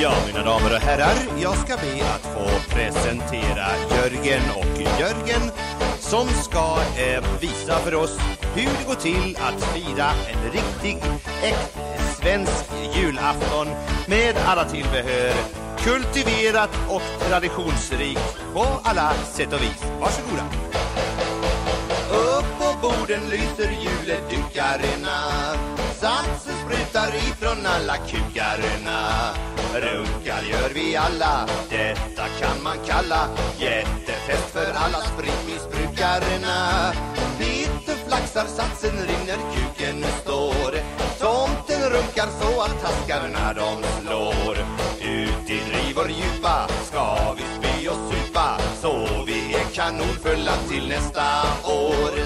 Ja, mina damer och herrar, jag ska be att få presentera Jörgen och Jörgen som ska visa för oss hur det går till att fira en riktig, svensk julafton med alla tillbehör, kultiverat och traditionsrikt på alla sätt och vis. Varsågoda. Upp på borden lyser juledukarna, satsen sprutar ifrån alla kukarna. Runkar gör vi alla, detta kan man kalla jättefest för alla spritmissbrukarna. Lite flaxar, satsen rinner, kuken står. Tomten runkar så att taskarna de slår. Ut i drivor djupa ska vi spy och supa, så vi är kanonfulla till nästa år.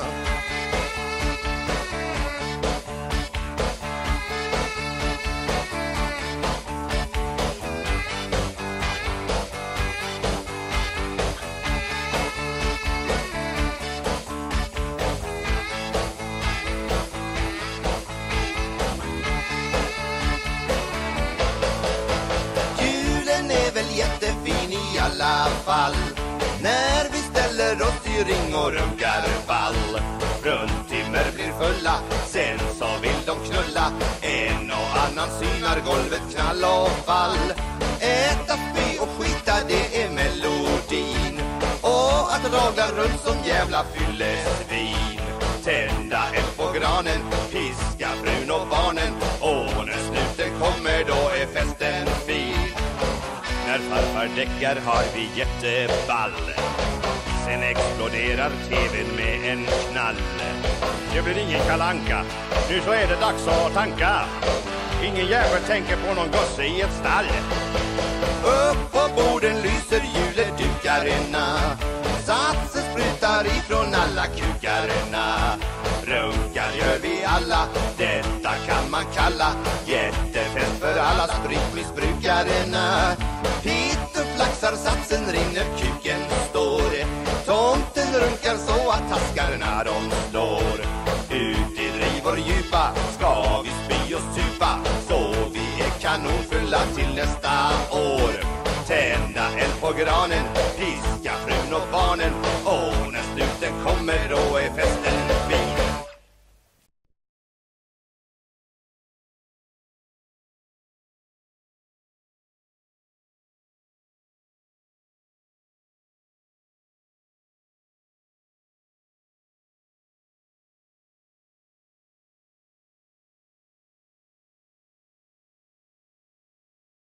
Jättefin i alla fall, när vi ställer oss i ring och runkar ball. Fruntimmer blir fulla, sen så vill de knulla. En och annan synar golvet, knall och fall. Äta, spy och skita, det är melodin. Och att ragla runt som jävla fyllesvin. Tända eld på granen, piska frun och barnen. Och när snuten kommer då är festen fin. När farfar däckar har vi jätteball. Sen exploderar tvn med en knall. Det blir ingen kalanka, nu så är det dags att tanka. Ingen jävel tänker på någon gosse i ett stall. Upp på borden lyser juledukarna, satsen sprutar ifrån alla kukarna. Runkar gör vi alla, detta kan man kalla jättefest för alla spritmissbrukarna. Peter flaxar, satsen rinner, kuken står. Tomten runkar så att taskarna de slår. Ut i drivor djupa ska vi spy och supa, så vi är kanonfulla till nästa år. Tända eld på granen, piska frun och barnen. Och när snuten kommer då är festen